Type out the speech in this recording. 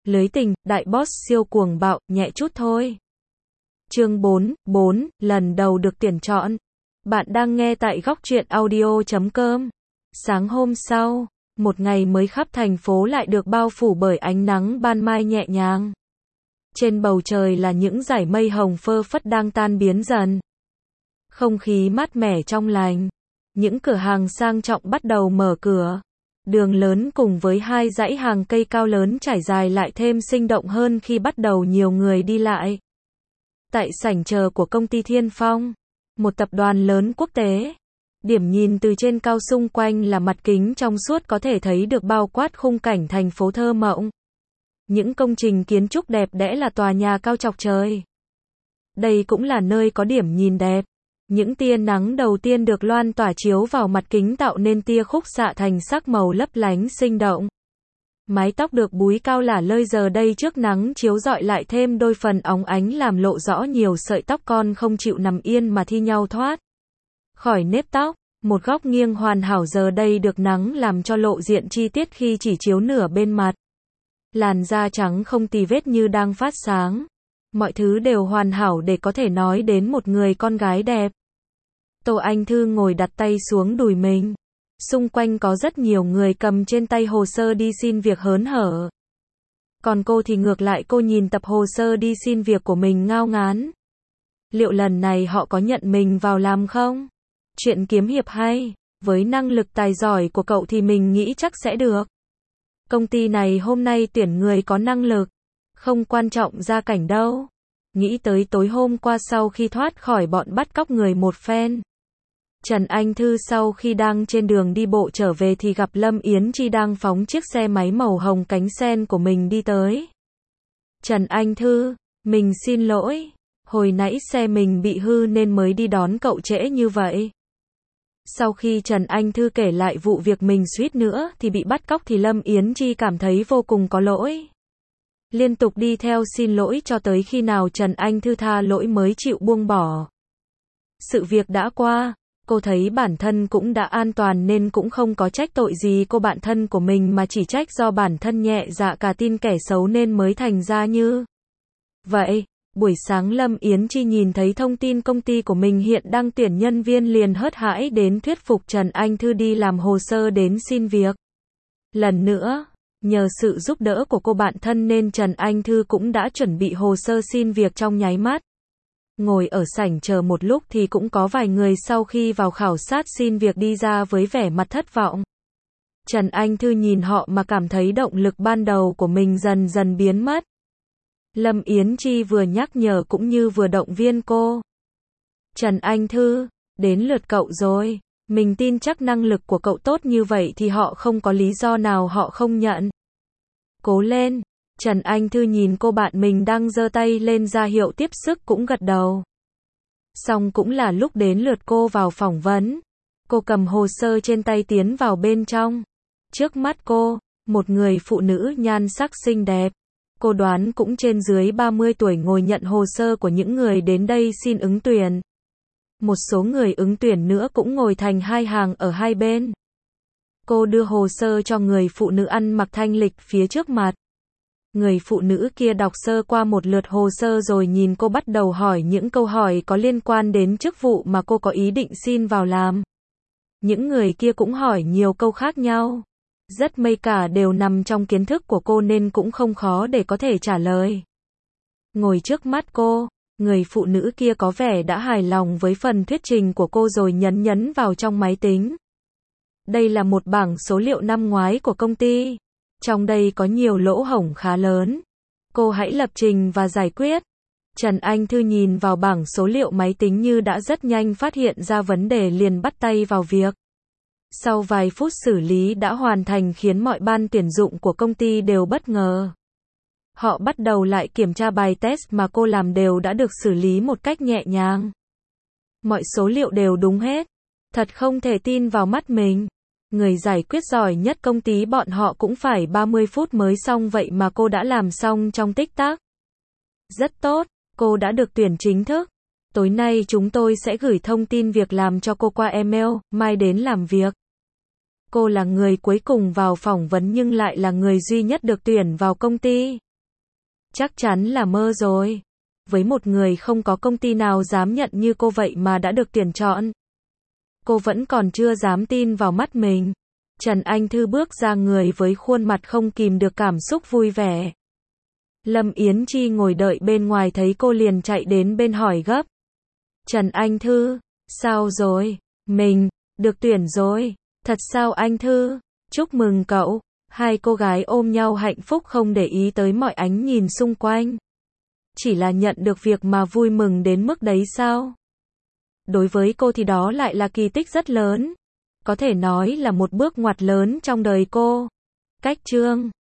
Lưới tình, đại boss siêu cuồng bạo, nhẹ chút thôi. Chương 4, lần đầu được tuyển chọn. Bạn đang nghe tại góc truyện audio.com. Sáng hôm sau, một ngày mới khắp thành phố lại được bao phủ bởi ánh nắng ban mai nhẹ nhàng. Trên bầu trời là những dải mây hồng phơ phất đang tan biến dần. Không khí mát mẻ trong lành. Những cửa hàng sang trọng bắt đầu mở cửa. Đường lớn cùng với hai dãy hàng cây cao lớn trải dài lại thêm sinh động hơn khi bắt đầu nhiều người đi lại. Tại sảnh chờ của công ty Thiên Phong, một tập đoàn lớn quốc tế. Điểm nhìn từ trên cao xung quanh là mặt kính trong suốt có thể thấy được bao quát khung cảnh thành phố thơ mộng. Những công trình kiến trúc đẹp đẽ là tòa nhà cao chọc trời. Đây cũng là nơi có điểm nhìn đẹp. Những tia nắng đầu tiên được loan tỏa chiếu vào mặt kính tạo nên tia khúc xạ thành sắc màu lấp lánh sinh động. Mái tóc được búi cao lả lơi giờ đây trước nắng chiếu rọi lại thêm đôi phần óng ánh làm lộ rõ nhiều sợi tóc con không chịu nằm yên mà thi nhau thoát khỏi nếp tóc. Một góc nghiêng hoàn hảo giờ đây được nắng làm cho lộ diện chi tiết khi chỉ chiếu nửa bên mặt. Làn da trắng không tì vết như đang phát sáng. Mọi thứ đều hoàn hảo để có thể nói đến một người con gái đẹp. Tô Anh Thư ngồi đặt tay xuống đùi mình. Xung quanh có rất nhiều người cầm trên tay hồ sơ đi xin việc hớn hở. Còn cô thì ngược lại, cô nhìn tập hồ sơ đi xin việc của mình ngao ngán. Liệu lần này họ có nhận mình vào làm không? Chuyện kiếm hiệp hay, với năng lực tài giỏi của cậu thì mình nghĩ chắc sẽ được. Công ty này hôm nay tuyển người có năng lực, không quan trọng gia cảnh đâu. Nghĩ tới tối hôm qua sau khi thoát khỏi bọn bắt cóc người một phen. Trần Anh Thư sau khi đang trên đường đi bộ trở về thì gặp Lâm Yến Chi đang phóng chiếc xe máy màu hồng cánh sen của mình đi tới. Trần Anh Thư, mình xin lỗi, hồi nãy xe mình bị hư nên mới đi đón cậu trễ như vậy. Sau khi Trần Anh Thư kể lại vụ việc mình suýt nữa thì bị bắt cóc thì Lâm Yến Chi cảm thấy vô cùng có lỗi. Liên tục đi theo xin lỗi cho tới khi nào Trần Anh Thư tha lỗi mới chịu buông bỏ. Sự việc đã qua, cô thấy bản thân cũng đã an toàn nên cũng không có trách tội gì cô bạn thân của mình mà chỉ trách do bản thân nhẹ dạ cả tin kẻ xấu nên mới thành ra như vậy. Buổi sáng Lâm Yến Chi nhìn thấy thông tin công ty của mình hiện đang tuyển nhân viên liền hớt hải đến thuyết phục Trần Anh Thư đi làm hồ sơ đến xin việc. Lần nữa, nhờ sự giúp đỡ của cô bạn thân nên Trần Anh Thư cũng đã chuẩn bị hồ sơ xin việc trong nháy mắt. Ngồi ở sảnh chờ một lúc thì cũng có vài người sau khi vào khảo sát xin việc đi ra với vẻ mặt thất vọng. Trần Anh Thư nhìn họ mà cảm thấy động lực ban đầu của mình dần dần biến mất. Lâm Yến Chi vừa nhắc nhở cũng như vừa động viên cô. Trần Anh Thư, đến lượt cậu rồi. Mình tin chắc năng lực của cậu tốt như vậy thì họ không có lý do nào họ không nhận. Cố lên. Trần Anh Thư nhìn cô bạn mình đang giơ tay lên ra hiệu tiếp sức cũng gật đầu. Xong cũng là lúc đến lượt cô vào phỏng vấn. Cô cầm hồ sơ trên tay tiến vào bên trong. Trước mắt cô, một người phụ nữ nhan sắc xinh đẹp. Cô đoán cũng trên dưới 30 tuổi ngồi nhận hồ sơ của những người đến đây xin ứng tuyển. Một số người ứng tuyển nữa cũng ngồi thành hai hàng ở hai bên. Cô đưa hồ sơ cho người phụ nữ ăn mặc thanh lịch phía trước mặt. Người phụ nữ kia đọc sơ qua một lượt hồ sơ rồi nhìn cô bắt đầu hỏi những câu hỏi có liên quan đến chức vụ mà cô có ý định xin vào làm. Những người kia cũng hỏi nhiều câu khác nhau. Rất may cả đều nằm trong kiến thức của cô nên cũng không khó để có thể trả lời. Ngồi trước mắt cô, người phụ nữ kia có vẻ đã hài lòng với phần thuyết trình của cô rồi nhấn vào trong máy tính. Đây là một bảng số liệu năm ngoái của công ty. Trong đây có nhiều lỗ hổng khá lớn. Cô hãy lập trình và giải quyết. Trần Anh Thư nhìn vào bảng số liệu máy tính như đã rất nhanh phát hiện ra vấn đề liền bắt tay vào việc. Sau vài phút xử lý đã hoàn thành khiến mọi ban tuyển dụng của công ty đều bất ngờ. Họ bắt đầu lại kiểm tra bài test mà cô làm đều đã được xử lý một cách nhẹ nhàng. Mọi số liệu đều đúng hết. Thật không thể tin vào mắt mình. Người giải quyết giỏi nhất công ty bọn họ cũng phải 30 phút mới xong vậy mà cô đã làm xong trong tích tắc. Rất tốt, cô đã được tuyển chính thức. Tối nay chúng tôi sẽ gửi thông tin việc làm cho cô qua email, mai đến làm việc. Cô là người cuối cùng vào phỏng vấn nhưng lại là người duy nhất được tuyển vào công ty. Chắc chắn là mơ rồi. Với một người không có công ty nào dám nhận như cô vậy mà đã được tuyển chọn. Cô vẫn còn chưa dám tin vào mắt mình. Trần Anh Thư bước ra người với khuôn mặt không kìm được cảm xúc vui vẻ. Lâm Yến Chi ngồi đợi bên ngoài thấy cô liền chạy đến bên hỏi gấp. Trần Anh Thư, sao rồi? Mình, được tuyển rồi. Thật sao anh Thư? Chúc mừng cậu. Hai cô gái ôm nhau hạnh phúc không để ý tới mọi ánh nhìn xung quanh. Chỉ là nhận được việc mà vui mừng đến mức đấy sao? Đối với cô thì đó lại là kỳ tích rất lớn. Có thể nói là một bước ngoặt lớn trong đời cô. Cách chương